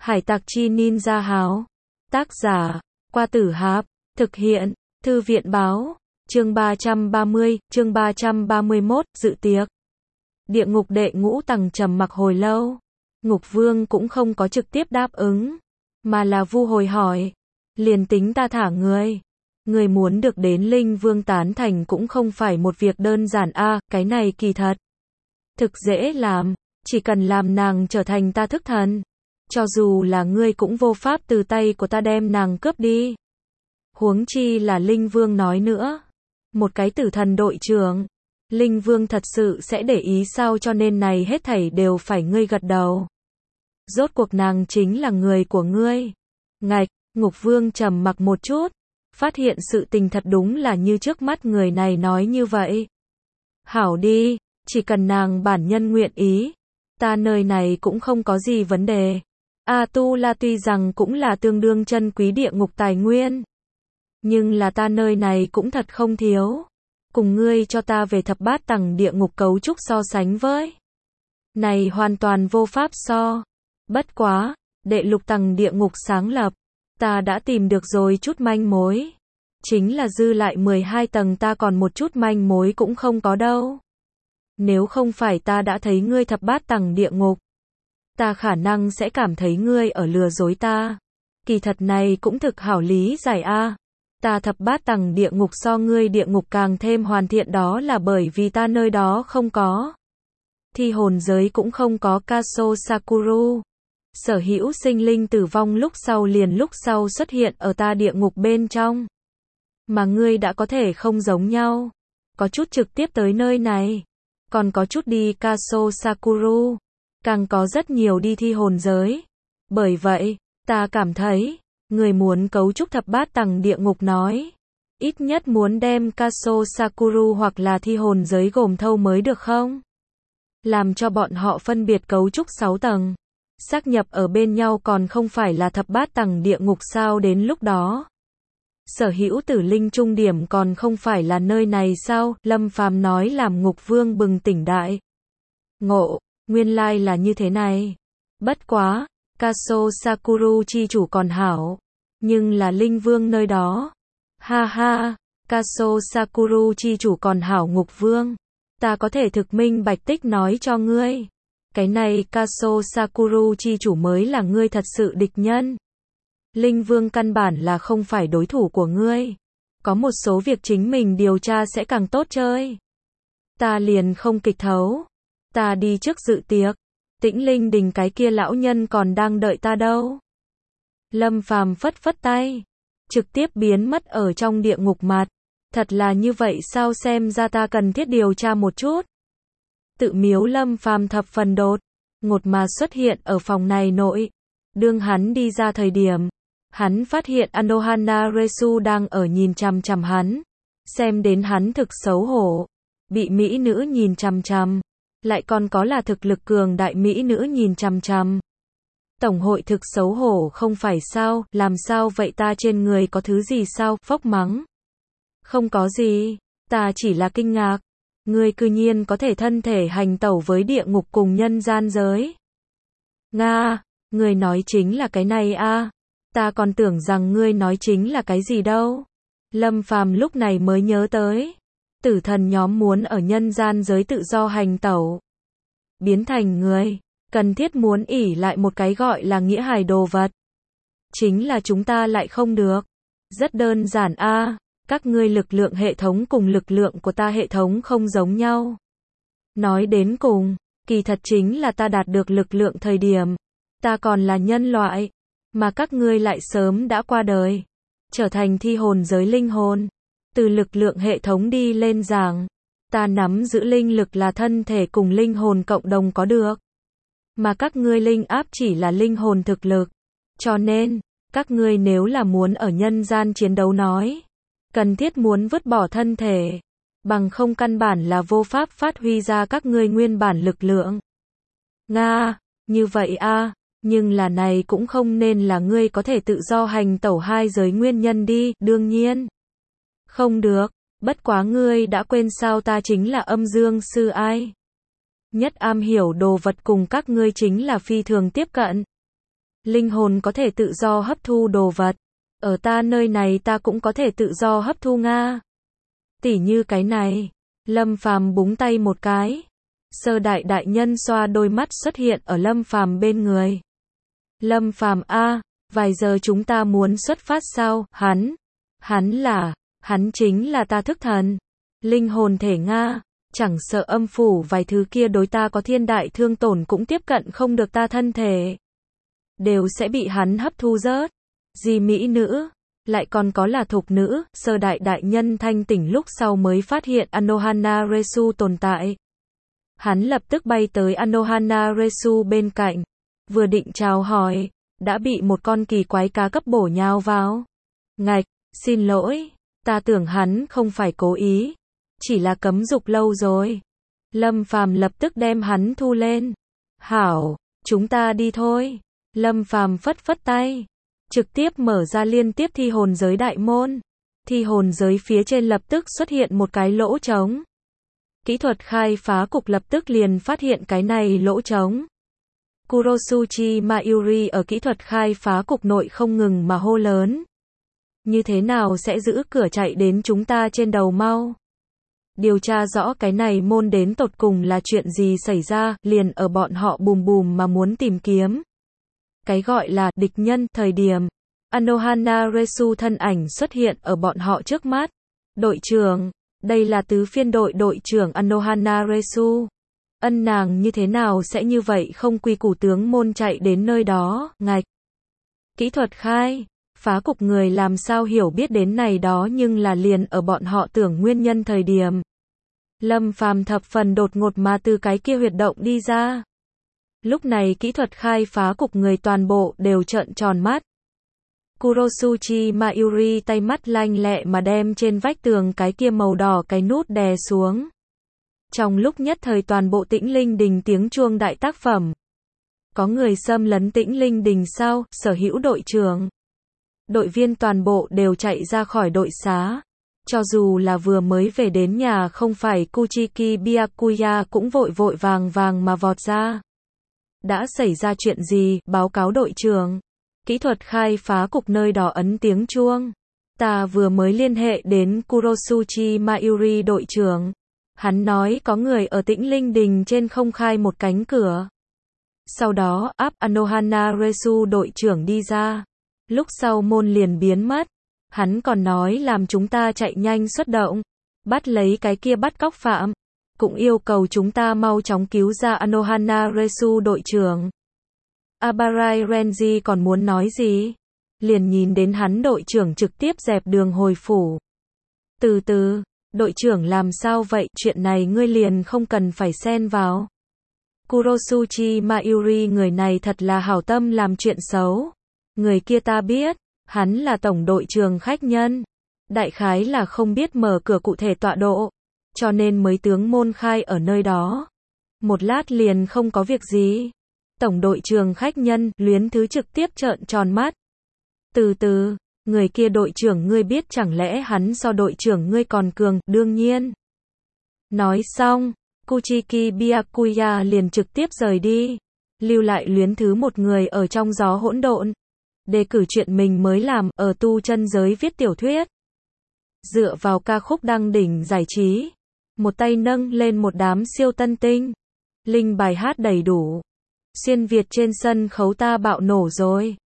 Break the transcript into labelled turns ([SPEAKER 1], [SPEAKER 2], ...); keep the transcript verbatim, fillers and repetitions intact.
[SPEAKER 1] Hải tặc chi ninja háo. Tác giả, Qua Tử Háp. Thực hiện, Thư viện báo. Chương ba trăm ba mươi, chương ba trăm ba mươi mốt, dự tiệc. Địa ngục đệ ngũ tầng trầm mặc hồi lâu. Ngục Vương cũng không có trực tiếp đáp ứng, mà là vu hồi hỏi. Liền tính ta thả ngươi, ngươi muốn được đến Linh Vương tán thành cũng không phải một việc đơn giản a, cái này kỳ thật thực dễ làm, chỉ cần làm nàng trở thành ta thức thần, cho dù là ngươi cũng vô pháp từ tay của ta đem nàng cướp đi. Huống chi là Linh Vương nói nữa, một cái tử thần đội trưởng, Linh Vương thật sự sẽ để ý sao, cho nên này hết thảy đều phải ngươi gật đầu. Rốt cuộc nàng chính là người của ngươi. Ngạch, Ngục Vương trầm mặc một chút, phát hiện sự tình thật đúng là như trước mắt người này nói như vậy. Hảo đi, chỉ cần nàng bản nhân nguyện ý, ta nơi này cũng không có gì vấn đề. A-tu-la tuy rằng cũng là tương đương chân quý địa ngục tài nguyên, nhưng là ta nơi này cũng thật không thiếu. Cùng ngươi cho ta về thập bát tầng địa ngục cấu trúc so sánh với, này hoàn toàn vô pháp so. Bất quá, đệ lục tầng địa ngục sáng lập, ta đã tìm được rồi chút manh mối. Chính là dư lại mười hai tầng ta còn một chút manh mối cũng không có đâu. Nếu không phải ta đã thấy ngươi thập bát tầng địa ngục, ta khả năng sẽ cảm thấy ngươi ở lừa dối ta. Kỳ thật này cũng thực hảo lý giải a. Ta thập bát tầng địa ngục so ngươi địa ngục càng thêm hoàn thiện, đó là bởi vì ta nơi đó không có thi hồn giới, cũng không có Kaso Sakuru. Sở hữu sinh linh tử vong lúc sau liền lúc sau xuất hiện ở ta địa ngục bên trong. Mà ngươi đã có thể không giống nhau. Có chút trực tiếp tới nơi này, còn có chút đi Kaso Sakuru, càng có rất nhiều đi thi hồn giới. Bởi vậy, ta cảm thấy, người muốn cấu trúc thập bát tầng địa ngục nói, ít nhất muốn đem Kaso Sakuru hoặc là thi hồn giới gồm thâu mới được không? Làm cho bọn họ phân biệt cấu trúc sáu tầng, xác nhập ở bên nhau còn không phải là thập bát tầng địa ngục sao? Đến lúc đó, sở hữu tử linh trung điểm còn không phải là nơi này sao? Lâm Phàm nói làm Ngục Vương bừng tỉnh đại ngộ, nguyên lai là như thế này. Bất quá, Kaso Sakuru chi chủ còn hảo, nhưng là Linh Vương nơi đó. Ha ha, Kaso Sakuru chi chủ còn hảo Ngục Vương, ta có thể thực minh bạch tích nói cho ngươi. Cái này Kaso Sakuru chi chủ mới là ngươi thật sự địch nhân. Linh Vương căn bản là không phải đối thủ của ngươi. Có một số việc chính mình điều tra sẽ càng tốt chơi. Ta liền không kịch thấu. Ta đi trước dự tiệc. Tĩnh Linh Đình cái kia lão nhân còn đang đợi ta đâu. Lâm Phàm phất phất tay, trực tiếp biến mất ở trong địa ngục mặt. Thật là như vậy sao? Xem ra ta cần thiết điều tra một chút. Tự miếu Lâm Phàm thập phần đột ngột mà xuất hiện ở phòng này nội. Đương hắn đi ra thời điểm, hắn phát hiện Anohana Resu đang ở nhìn chằm chằm hắn. Xem đến hắn thực xấu hổ. Bị mỹ nữ nhìn chằm chằm, lại còn có là thực lực cường đại mỹ nữ nhìn chằm chằm. Tổng hội thực xấu hổ không phải sao? Làm sao vậy, ta trên người có thứ gì sao? Phốc mắng. Không có gì, ta chỉ là kinh ngạc. Ngươi cư nhiên có thể thân thể hành tẩu với địa ngục cùng nhân gian giới. Nga, ngươi nói chính là cái này a? Ta còn tưởng rằng ngươi nói chính là cái gì đâu. Lâm Phàm lúc này mới nhớ tới, tử thần nhóm muốn ở nhân gian giới tự do hành tẩu, biến thành người, cần thiết muốn ỷ lại một cái gọi là nghĩa hài đồ vật. Chính là chúng ta lại không được. Rất đơn giản a, các ngươi lực lượng hệ thống cùng lực lượng của ta hệ thống không giống nhau. Nói đến cùng, kỳ thật chính là ta đạt được lực lượng thời điểm, ta còn là nhân loại, mà các ngươi lại sớm đã qua đời, trở thành thi hồn giới linh hồn. Từ lực lượng hệ thống đi lên giảng, ta nắm giữ linh lực là thân thể cùng linh hồn cộng đồng có được. Mà các ngươi linh áp chỉ là linh hồn thực lực. Cho nên, các ngươi nếu là muốn ở nhân gian chiến đấu nói, cần thiết muốn vứt bỏ thân thể, bằng không căn bản là vô pháp phát huy ra các ngươi nguyên bản lực lượng. Nga, như vậy a, nhưng là này cũng không nên là ngươi có thể tự do hành tẩu hai giới nguyên nhân đi. Đương nhiên không được, bất quá ngươi đã quên sao, ta chính là âm dương sư ai. Nhất am hiểu đồ vật cùng các ngươi chính là phi thường tiếp cận. Linh hồn có thể tự do hấp thu đồ vật. Ở ta nơi này ta cũng có thể tự do hấp thu Nga. Tỉ như cái này. Lâm Phàm búng tay một cái. Sơ đại đại nhân xoa đôi mắt xuất hiện ở Lâm Phàm bên người. Lâm Phàm a, vài giờ chúng ta muốn xuất phát sao? Hắn, hắn là, hắn chính là ta thức thần. Linh hồn thể Nga, chẳng sợ âm phủ vài thứ kia đối ta có thiên đại thương tổn cũng tiếp cận không được ta thân thể. Đều sẽ bị hắn hấp thu rớt. Gì mỹ nữ, lại còn có là thục nữ, sơ đại đại nhân thanh tỉnh lúc sau mới phát hiện Anohana Resu tồn tại. Hắn lập tức bay tới Anohana Resu bên cạnh, vừa định chào hỏi, đã bị một con kỳ quái cá cấp bổ nhào vào. Ngạch, xin lỗi, ta tưởng hắn không phải cố ý, chỉ là cấm dục lâu rồi. Lâm Phàm lập tức đem hắn thu lên. Hảo, chúng ta đi thôi. Lâm Phàm phất phất tay, trực tiếp mở ra liên tiếp thi hồn giới đại môn. Thi hồn giới phía trên lập tức xuất hiện một cái lỗ trống. Kỹ thuật khai phá cục lập tức liền phát hiện cái này lỗ trống. Kurosuchi Mayuri ở kỹ thuật khai phá cục nội không ngừng mà hô lớn. Như thế nào sẽ giữ cửa chạy đến chúng ta trên đầu mau? Điều tra rõ cái này môn đến tột cùng là chuyện gì xảy ra, liền ở bọn họ bùm bùm mà muốn tìm kiếm. Cái gọi là địch nhân thời điểm. Anohana Resu thân ảnh xuất hiện ở bọn họ trước mắt. Đội trưởng, đây là tứ phiên đội đội trưởng Anohana Resu. Ân nàng như thế nào sẽ như vậy không quy củ tướng môn chạy đến nơi đó, ngạch. Kỹ thuật khai, phá cục người làm sao hiểu biết đến này đó nhưng là liền ở bọn họ tưởng nguyên nhân thời điểm. Lâm Phàm thập phần đột ngột mà từ cái kia huyệt động đi ra. Lúc này kỹ thuật khai phá cục người toàn bộ đều trợn tròn mắt. Kurosuchi Mayuri tay mắt lanh lẹ mà đem trên vách tường cái kia màu đỏ cái nút đè xuống. Trong lúc nhất thời toàn bộ Tĩnh Linh Đình tiếng chuông đại tác phẩm. Có người xâm lấn Tĩnh Linh Đình sao? Sở hữu đội trưởng. Đội viên toàn bộ đều chạy ra khỏi đội xá. Cho dù là vừa mới về đến nhà không phải Kuchiki Byakuya cũng vội vội vàng vàng mà vọt ra. Đã xảy ra chuyện gì? Báo cáo đội trưởng. Kỹ thuật khai phá cục nơi đó ấn tiếng chuông. Ta vừa mới liên hệ đến Kurosuchi Mayuri đội trưởng. Hắn nói có người ở Tĩnh Linh Đình trên không khai một cánh cửa. Sau đó áp Anohana Resu đội trưởng đi ra. Lúc sau môn liền biến mất. Hắn còn nói làm chúng ta chạy nhanh xuất động. Bắt lấy cái kia bắt cóc phạm. Cũng yêu cầu chúng ta mau chóng cứu ra Anohana Resu đội trưởng. Abarai Renji còn muốn nói gì? Liền nhìn đến hắn đội trưởng trực tiếp dẹp đường hồi phủ. Từ từ, đội trưởng làm sao vậy? Chuyện này ngươi liền không cần phải xen vào. Kurosuchi Mayuri người này thật là hảo tâm làm chuyện xấu. Người kia ta biết, hắn là tổng đội trưởng khách nhân. Đại khái là không biết mở cửa cụ thể tọa độ, cho nên mới tướng môn khai ở nơi đó. Một lát liền không có việc gì. Tổng đội trưởng khách nhân, Luyến Thứ trực tiếp trợn tròn mắt. Từ từ, người kia đội trưởng ngươi biết chẳng lẽ hắn so đội trưởng ngươi còn cường, đương nhiên. Nói xong, Kuchiki Byakuya liền trực tiếp rời đi. Lưu lại Luyến Thứ một người ở trong gió hỗn độn. Đề cử chuyện mình mới làm, ở tu chân giới viết tiểu thuyết. Dựa vào ca khúc đăng đỉnh giải trí. Một tay nâng lên một đám siêu tân tinh. Linh bài hát đầy đủ. Xuyên Việt trên sân khấu ta bạo nổ rồi.